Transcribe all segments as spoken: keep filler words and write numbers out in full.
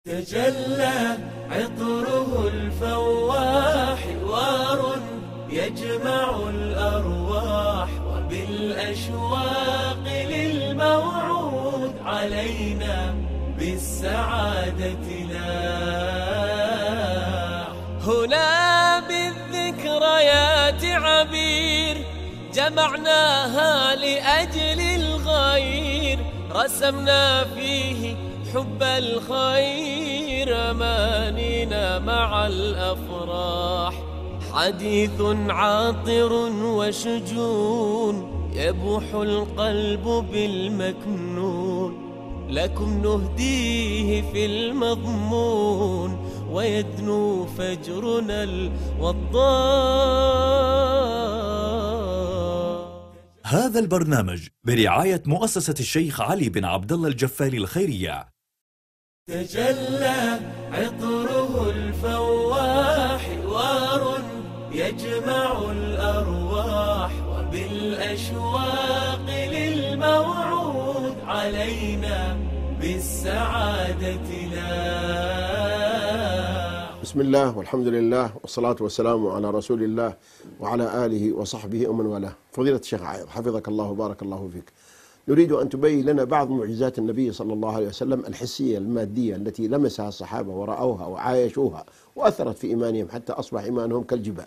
تجلى عطره الفواح حوار يجمع الأرواح وبالأشواق للموعود علينا بالسعادة لاح. هنا بالذكريات عبير جمعناها لأجل الغير، رسمنا فيه حب الخير أمانينا مع الأفراح. حديث عاطر وشجون يبوح القلب بالمكنون، لكم نهديه في المضمون ويدنو فجرنا الوضاح. هذا البرنامج برعاية مؤسسة الشيخ علي بن عبد الله الجفالي الخيرية. تجلى عطره الفواح حوار يجمع الأرواح وبالأشواق للموعود علينا بالسعادة لاح. بسم الله والحمد لله والصلاة والسلام على رسول الله وعلى آله وصحبه ومن والاه. فضيلة الشيخ عايض حفظك الله وبارك الله فيك، نريد أن تبين لنا بعض معجزات النبي صلى الله عليه وسلم الحسية المادية التي لمسها الصحابة ورأوها وعايشوها وأثرت في إيمانهم حتى أصبح إيمانهم كالجبال.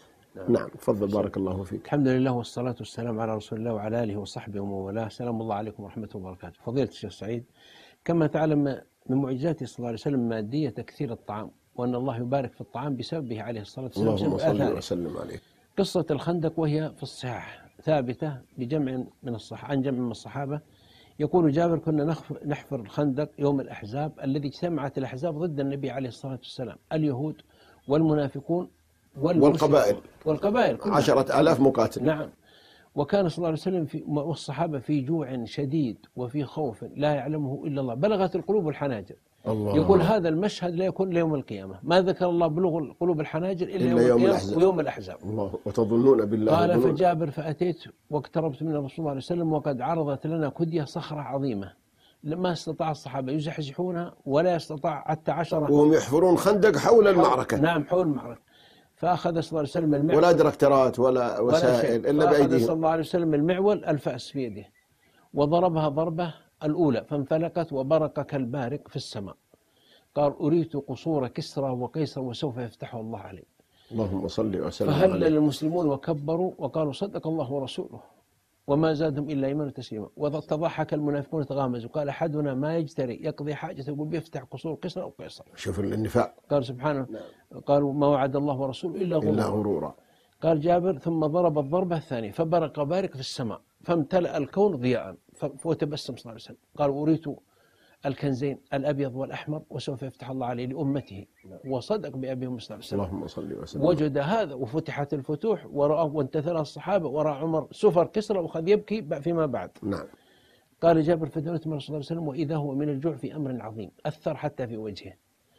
نعم تفضل بارك الله فيك. الحمد لله والصلاة والسلام على رسول الله وعلى آله وصحبه ومن والاه. سلام الله عليكم ورحمة الله وبركاته. فضيلة الشيخ سعيد، كما تعلم من معجزاته صلى الله عليه وسلم مادية تكثير الطعام، وأن الله يبارك في الطعام بسببه عليه الصلاة والسلام. اللهم صل وسلم عليه. قصة الخندق وهي في الصحاح ثابتة بجمع من الصح عن جمع من الصحابة. يقول جابر: كنا نحفر الخندق يوم الأحزاب الذي اجتمعت الأحزاب ضد النبي عليه الصلاة والسلام، اليهود والمنافقون والقبائل والقبائل عشرة آلاف مقاتل. نعم. وكان صلى الله عليه وسلم في والصحابة في جوع شديد وفي خوف لا يعلمه إلا الله، بلغت القلوب الحناجر. الله. يقول هذا المشهد لا يكون ليوم القيامة، ما ذكر الله بلوغ قلوب الحناجر إلا, إلا يوم القيامة ويوم الأحزاب. الله. وتظنون بالله. قال فجابر: فأتيت واقتربت من الرسول صلى الله عليه وسلم وقد عرضت لنا كدية صخرة عظيمة، ما استطاع الصحابة يزحزحونها ولا يستطاع حتى عشرة، وهم يحفرون خندق حول المعركة. نعم حول المعركة. فأخذ صلى الله عليه وسلم المعول، ولا دراكترات ولا وسائل إلا بأيديهم. فأخذ صلى الله عليه وسلم المعول الفأس في يده وضربها ضربة الأولى فانفلقت وبرق كالبارق في السماء. قال: أريت قصور كسرى وقيصر وسوف يفتحه الله عليه. اللهم صل وسلم عليه. فهلل المسلمون وكبروا وقالوا: صدق الله ورسوله، وما زادهم إلا إيمانا وتسليما. وتضحك المنافقون تغامزوا، قال: أحدنا ما يجتري يقضي حاجته يقول بيفتح قصور كسرى وقيصر. شوف النفاق. قال سبحانه: قالوا ما وعد الله ورسوله إلا غرورا. إلا غرورا. قال جابر: ثم ضرب الضربة الثانية فبرق بارق في السماء فامتلأ الكون ضياء، وتبسم صلى الله عليه وسلم. قال: أريت الكنزين الأبيض والأحمر وسوف يفتح الله عليه لأمته. وصدق بأبيهم صلى الله عليه وسلم. اللهم صل وسلم. وجد هذا وفتحت الفتوح ورأى وانتثر الصحابة ورأى عمر سفر كسرى وخذ يبكي فيما بعد. نعم. قال جابر: فدنت من رسول الله صلى الله عليه وسلم وإذا هو من الجوع في أمر عظيم أثر حتى في وجهه،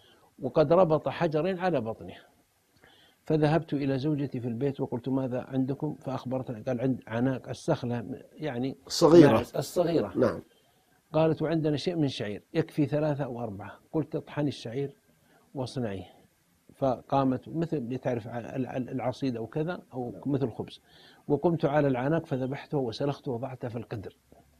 وقد ربط حجرين على بطنه. فذهبت إلى زوجتي في البيت وقلت: ماذا عندكم؟ فأخبرتني. قال: عند عناق السخلة يعني الصغيرة الصغيرة. نعم. قالت: وعندنا شيء من شعير يكفي ثلاثة أو أربعة. قلت: اطحني الشعير واصنعيه. فقامت مثل تعرف العصيد أو كذا أو مثل خبز، وقمت على العناق فذبحته وسلخته وضعته في القدر.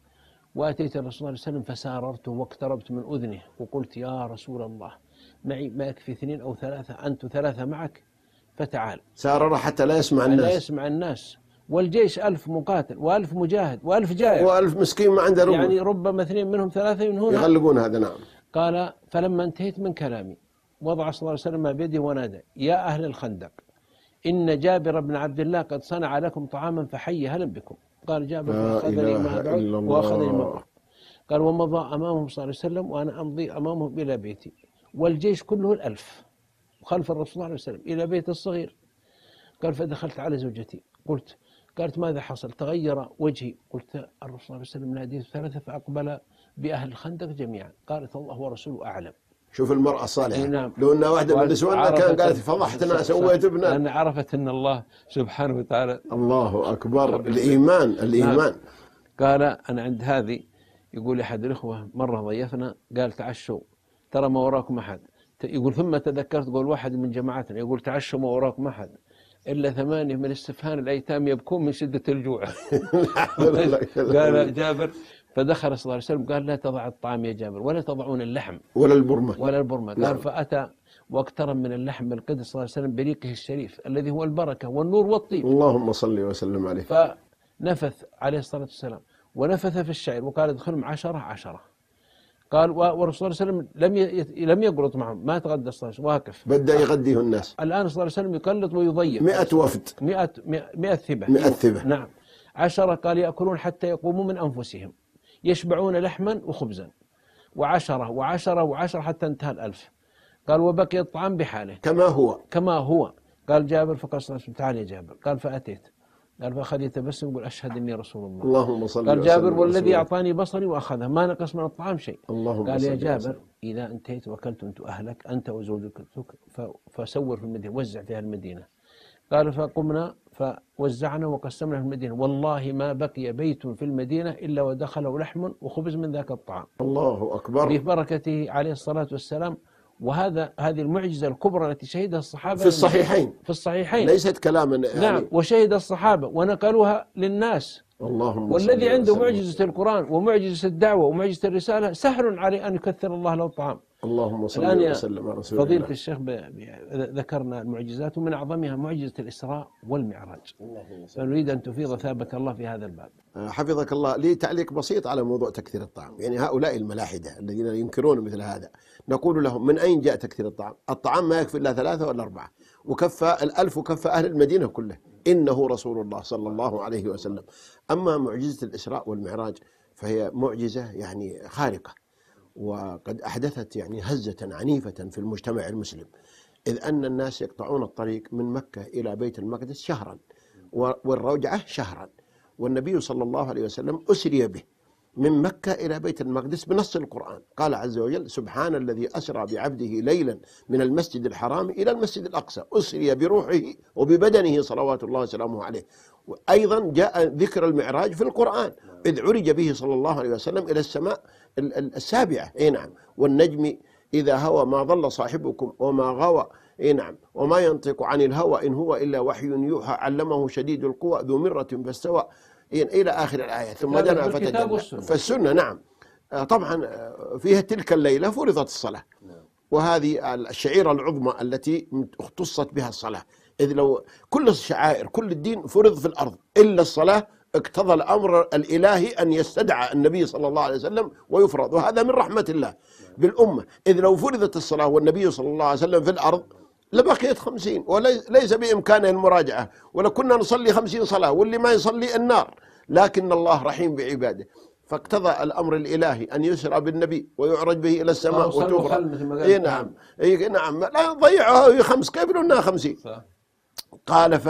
وأتيت الرسول صلى الله عليه وسلم فساررته واقتربت من أذنه وقلت: يا رسول الله، معي ما يكفي اثنين أو ثلاثة، أنت ثلاثة معك، فتعال. سارر حتى لا يسمع الناس. لا يسمع الناس، والجيش ألف مقاتل وألف مجاهد وألف جائع وألف مسكين ما عنده ربع، يعني ربما اثنين منهم ثلاثة ينهون يغلقون هذا. نعم. قال: فلما انتهيت من كلامي وضع صلى الله عليه وسلم ما بيده ونادى: يا أهل الخندق، إن جابر بن عبد الله قد صنع لكم طعاما فحي هلا بكم. قال جابر: فأخذني ما بعد وأخذني ما بعد. قال: ومضى أمامهم صلى الله عليه وسلم وأنا أمضي أمامهم إلى بيتي، والجيش كله الألف وخلف الرسول صلى الله عليه وسلم إلى بيت الصغير. قال: فدخلت على زوجتي قلت قالت: ماذا حصل؟ تغير وجهي. قلت: الرسول صلى الله عليه وسلم ناديت ثلاثة فأقبل بأهل الخندق جميعا. قالت: الله ورسوله أعلم. شوف المرأة الصالحة. نعم. لو أنها واحدة من النسوان كان قالت: فضحتنا سويت ابنا. لأن عرفت أن الله سبحانه وتعالى. الله أكبر. الإيمان الإيمان. نعم. قال: أنا عند هذه، يقول أحد الإخوة مرة ضيفنا قال: تعشوا ترى ما وراكم أحد. يقول ثم تذكرت قول واحد من جماعتنا يقول تعشوا ما وراكم أحد إلا ثمانية من السفهان الأيتام يبكون من شدة الجوع. قال جابر فدخل صلى الله عليه وسلم قال لا تضع الطعام يا جابر ولا تضعون اللحم ولا البرمة ولا البرمة. قال نعم. فأتى واقترب من اللحم القدس صلى الله عليه وسلم بريقه الشريف الذي هو البركة والنور والطيب. اللهم صل وسلم عليه. فنفث عليه الصلاة والسلام ونفث في الشعير وقال ادخلهم عشرة عشرة. قال والرسول صلى الله عليه وسلم لم لم يقلط معهم ما تغدى الصلاة واقف بدأ يغديه الناس. الآن صلى الله عليه وسلم يقلط ويضيف مئة وفد مئة مئة ثبة مئة ثبة نعم. عشرة قال يأكلون حتى يقوموا من أنفسهم يشبعون لحما وخبزا وعشرة وعشرة وعشرة حتى انتهى الألف. قال وبقي الطعام بحاله كما هو كما هو. قال جابر فقال صلى الله عليه وسلم تعال يا جابر. قال فأتيت قال فأخذ يتبسم يقول أشهد إني رسول الله. اللهم صل قال جابر والذي أعطاني بصري وأخذه ما نقص من الطعام شيء. قال يا جابر وسلم. إذا انتهيت وأكلت أنت أهلك أنت وزوجك فسور في المدينة وزع فيها المدينة. قال فقمنا فوزعنا وقسمنا في المدينة والله ما بقي بيت في المدينة إلا ودخله لحم وخبز من ذاك الطعام. الله أكبر ببركته عليه الصلاة والسلام. وهذا هذه المعجزة الكبرى التي شهدها الصحابة في الصحيحين في الصحيحين ليست كلاما يعني. نعم وشهد الصحابة ونقلوها للناس. اللهم والذي عنده معجزة القرآن ومعجزة الدعوة ومعجزة الرسالة سهل عليه أن يكثر الله له الطعام. اللهم صل وسلم على رسول الله. فضيلة الشيخ ذكرنا المعجزات ومن أعظمها معجزة الإسراء والمعراج. فنريد أن تفيض ثابك الله في هذا الباب. حفظك الله. لي تعليق بسيط على موضوع تكثير الطعام. يعني هؤلاء الملاحدة الذين ينكرون مثل هذا نقول لهم من أين جاء تكثير الطعام؟ الطعام ما يكفي إلا ثلاثة ولا أربعة وكفى الألف وكفى أهل المدينة كله إنه رسول الله صلى الله عليه وسلم. أما معجزة الإسراء والمعراج فهي معجزة يعني خارقة وقد أحدثت يعني هزة عنيفة في المجتمع المسلم، إذ أن الناس يقطعون الطريق من مكة إلى بيت المقدس شهرا والرجعة شهرا. والنبي صلى الله عليه وسلم أسري به من مكة إلى بيت المقدس بنص القرآن. قال عز وجل سبحان الذي أسرى بعبده ليلا من المسجد الحرام إلى المسجد الأقصى أسري بروحه وببدنه صلوات الله وسلامه عليه. أيضا جاء ذكر المعراج في القرآن إذ عرج به صلى الله عليه وسلم إلى السماء السابعة. إيه نعم. والنجم إذا هوى ما ضل صاحبكم وما غوى. إيه نعم. وما ينطق عن الهوى إن هو إلا وحي يوحى علمه شديد القوى ذو مرة فاستوى إلى آخر الآية. ثم دنا فتدلى. فالسنة نعم طبعا فيها تلك الليلة فرضت الصلاة وهذه الشعيرة العظمى التي اختصت بها الصلاة، إذ لو كل الشعائر كل الدين فرض في الأرض إلا الصلاة اقتضى الأمر الإلهي أن يستدعى النبي صلى الله عليه وسلم ويفرض، وهذا من رحمة الله بالأمة. إذ لو فرضت الصلاة والنبي صلى الله عليه وسلم في الأرض لبقيت خمسين وليس بإمكانه المراجعة ولكنا نصلي خمسين صلاة واللي ما يصلي النار. لكن الله رحيم بعباده فاقتضى الأمر الإلهي أن يسرى بالنبي ويعرج به إلى السماء وتفرض. إيه نعم إيه نعم لا ضيعها خمس كيف لنا خمسين. قال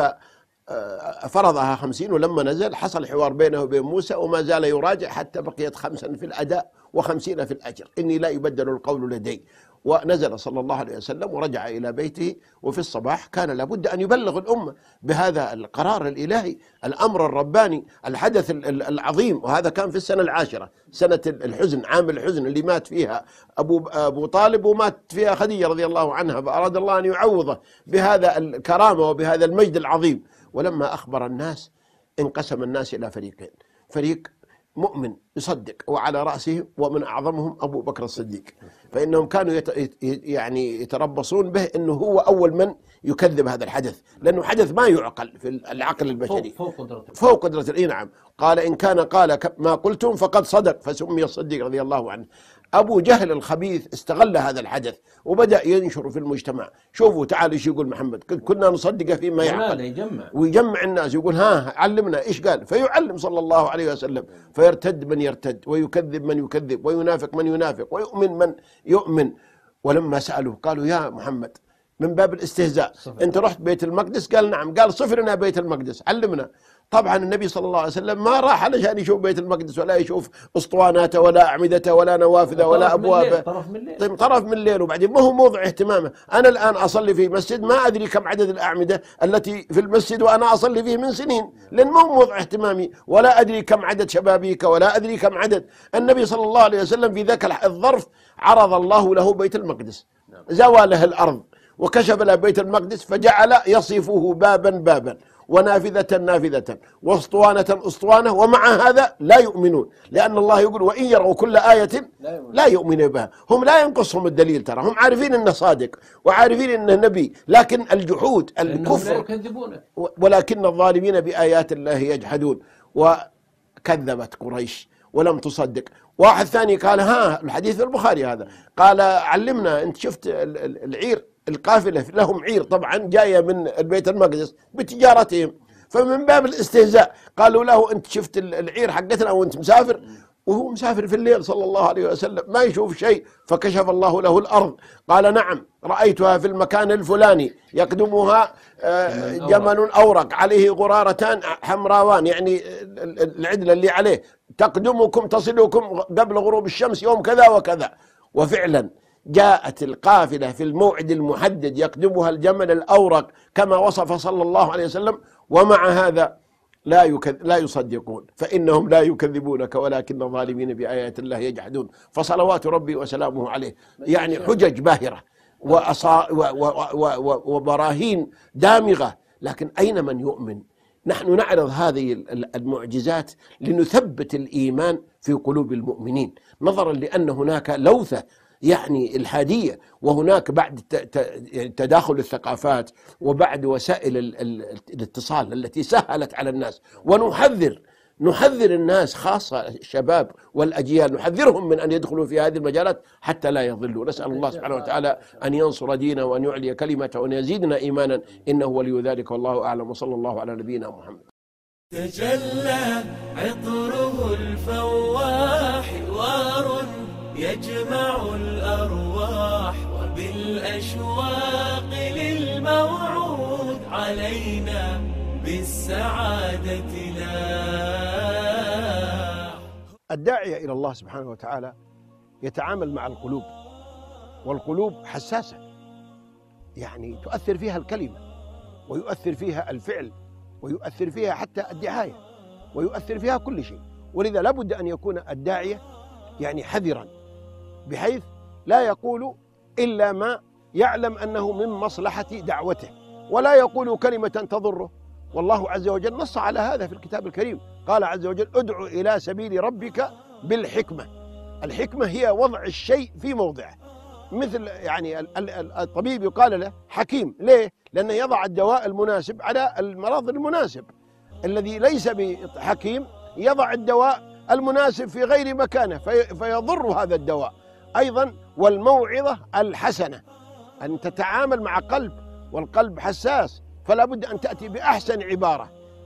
ففرضها خمسين ولما نزل حصل حوار بينه وبين موسى وما زال يراجع حتى بقيت خمسا في الأداء وخمسين في الأجر إني لا يبدل القول لدي. ونزل صلى الله عليه وسلم ورجع إلى بيته وفي الصباح كان لابد أن يبلغ الأمة بهذا القرار الإلهي الأمر الرباني الحدث العظيم. وهذا كان في السنة العاشرة سنة الحزن عام الحزن اللي مات فيها أبو, أبو طالب ومات فيها خديجة رضي الله عنها فأراد الله أن يعوضه بهذا الكرامة وبهذا المجد العظيم. ولما أخبر الناس انقسم الناس إلى فريقين، فريق مؤمن يصدق وعلى رأسه ومن أعظمهم أبو بكر الصديق، فإنهم كانوا يت... يعني يتربصون به أنه هو أول من يكذب هذا الحدث لأنه حدث ما يعقل في العقل البشري فوق قدرة فوق قدرة إيه نعم. قال إن كان قال ما قلتم فقد صدق فسمي الصديق رضي الله عنه. أبو جهل الخبيث استغل هذا الحدث وبدأ ينشر في المجتمع. شوفوا تعالوا ايش يقول محمد كنا نصدق فيما يعقل يجمع. ويجمع الناس يقول ها علمنا ايش قال فيعلم صلى الله عليه وسلم فيرتد من يرتد ويكذب من يكذب وينافق من ينافق ويؤمن من يؤمن. ولما سألوه قالوا يا محمد من باب الاستهزاء صفر. انت رحت بيت المقدس؟ قال نعم. قال صفرنا بيت المقدس علمنا. طبعا النبي صلى الله عليه وسلم ما راح علشان يشوف بيت المقدس ولا يشوف اسطواناته ولا اعمدته ولا نوافذه ولا ابوابه. طرف من الليل. طيب طرف من الليل، وبعدين ما هو موضع اهتمامه. انا الان اصلي في مسجد ما ادري كم عدد الاعمده التي في المسجد وانا اصلي فيه من سنين، لان ما هو موضع اهتمامي، ولا ادري كم عدد شبابيك ولا ادري كم عدد. النبي صلى الله عليه وسلم في ذاك الظرف عرض الله له بيت المقدس، زوى له الارض وكشف له بيت المقدس، فجعل يصفه بابا بابا ونافذة نافذة واسطوانة اسطوانة، ومع هذا لا يؤمنون، لأن الله يقول وإن يروا كل آية لا يؤمنوا بها. هم لا ينقصهم الدليل، ترى هم عارفين أنه صادق وعارفين أنه نبي، لكن الجحود الكفر، ولكن الظالمين بآيات الله يجحدون. وكذبت قريش ولم تصدق. واحد ثاني قال ها، الحديث في البخاري هذا، قال علمنا، أنت شفت العير القافلة لهم عير طبعا جاية من البيت المقدس بتجارتهم، فمن باب الاستهزاء قالوا له أنت شفت العير حقتنا وأنت مسافر؟ وهو مسافر في الليل صلى الله عليه وسلم ما يشوف شيء، فكشف الله له الأرض. قال نعم رأيتها في المكان الفلاني يقدمها جمل أورق عليه غرارتان حمراوان، يعني العدل اللي عليه، تقدمكم تصلكم قبل غروب الشمس يوم كذا وكذا. وفعلا جاءت القافلة في الموعد المحدد يقدمها الجمل الأورق كما وصف صلى الله عليه وسلم، ومع هذا لا لا يصدقون، فإنهم لا يكذبونك ولكن الظالمين بآيات الله يجحدون. فصلوات ربي وسلامه عليه، يعني حجج باهرة وبراهين دامغة، لكن أين من يؤمن؟ نحن نعرض هذه المعجزات لنثبت الإيمان في قلوب المؤمنين، نظرا لأن هناك لوثة يعني الحادية، وهناك بعد تداخل الثقافات وبعد وسائل الاتصال التي سهلت على الناس. ونحذر نحذر الناس خاصة الشباب والأجيال، نحذرهم من أن يدخلوا في هذه المجالات حتى لا يضلوا. نسأل الله سبحانه وتعالى أن ينصر دينه وأن يعلي كلمته وأن يزيدنا إيمانا، إنه ولي ذلك والله أعلم. وصلى الله على نبينا محمد. تجلى عطره الفواح حوار يجمع الأرواح، وبالأشواق للموعود علينا بالسعادة لا. الداعية إلى الله سبحانه وتعالى يتعامل مع القلوب، والقلوب حساسة، يعني تؤثر فيها الكلمة ويؤثر فيها الفعل ويؤثر فيها حتى الدعاية ويؤثر فيها كل شيء. ولذا لابد أن يكون الداعية يعني حذرا، بحيث لا يقول إلا ما يعلم أنه من مصلحة دعوته، ولا يقول كلمة تضره. والله عز وجل نص على هذا في الكتاب الكريم، قال عز وجل ادع إلى سبيل ربك بالحكمة. الحكمة هي وضع الشيء في موضعه، مثل يعني الطبيب يقال له حكيم، ليه؟ لأنه يضع الدواء المناسب على المرض المناسب. الذي ليس بحكيم يضع الدواء المناسب في غير مكانه فيضر هذا الدواء. أيضا والموعظة الحسنة، أن تتعامل مع قلب، والقلب حساس، فلا بد أن تأتي بأحسن عبارة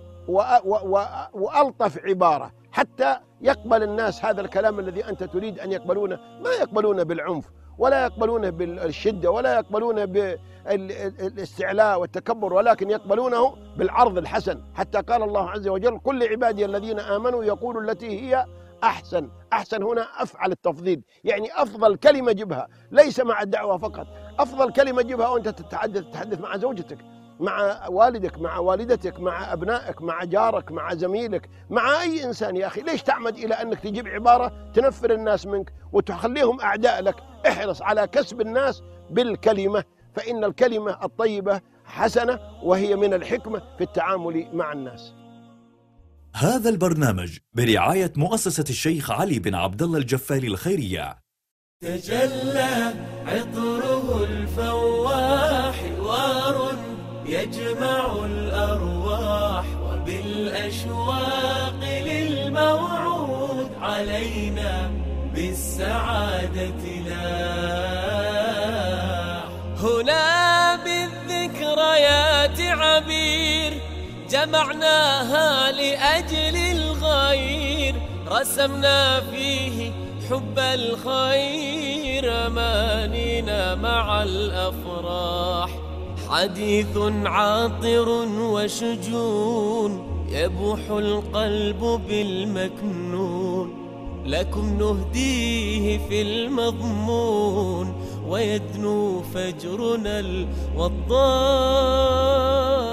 وألطف عبارة حتى يقبل الناس هذا الكلام الذي أنت تريد أن يقبلونه. ما يقبلونه بالعنف ولا يقبلونه بالشدة ولا يقبلونه بالاستعلاء والتكبر، ولكن يقبلونه بالعرض الحسن. حتى قال الله عز وجل قل لعبادي الذين آمنوا يقولوا التي هي أحسن. أحسن هنا أفعل التفضيل، يعني أفضل كلمة جبها، ليس مع الدعوة فقط، أفضل كلمة جبها وأنت تتحدث تتحدث مع زوجتك، مع والدك، مع والدتك، مع أبنائك، مع جارك، مع زميلك، مع أي إنسان. يا أخي ليش تعمد إلى أنك تجيب عبارة تنفر الناس منك وتخليهم أعداء لك؟ احرص على كسب الناس بالكلمة، فإن الكلمة الطيبة حسنة وهي من الحكمة في التعامل مع الناس. هذا البرنامج برعاية مؤسسة الشيخ علي بن عبد الله الجفالي الخيرية. تجلى عطره الفواح حوار يجمع الأرواح، وبالأشواق للموعود علينا بالسعادة لا. هنا بالذكريات عبير جمعناها لأجل الغير، رسمنا فيه حب الخير أمانينا مع الأفراح. حديث عاطر وشجون يبوح القلب بالمكنون، لكم نهديه في المضمون، ويدنو فجرنا الوضاح.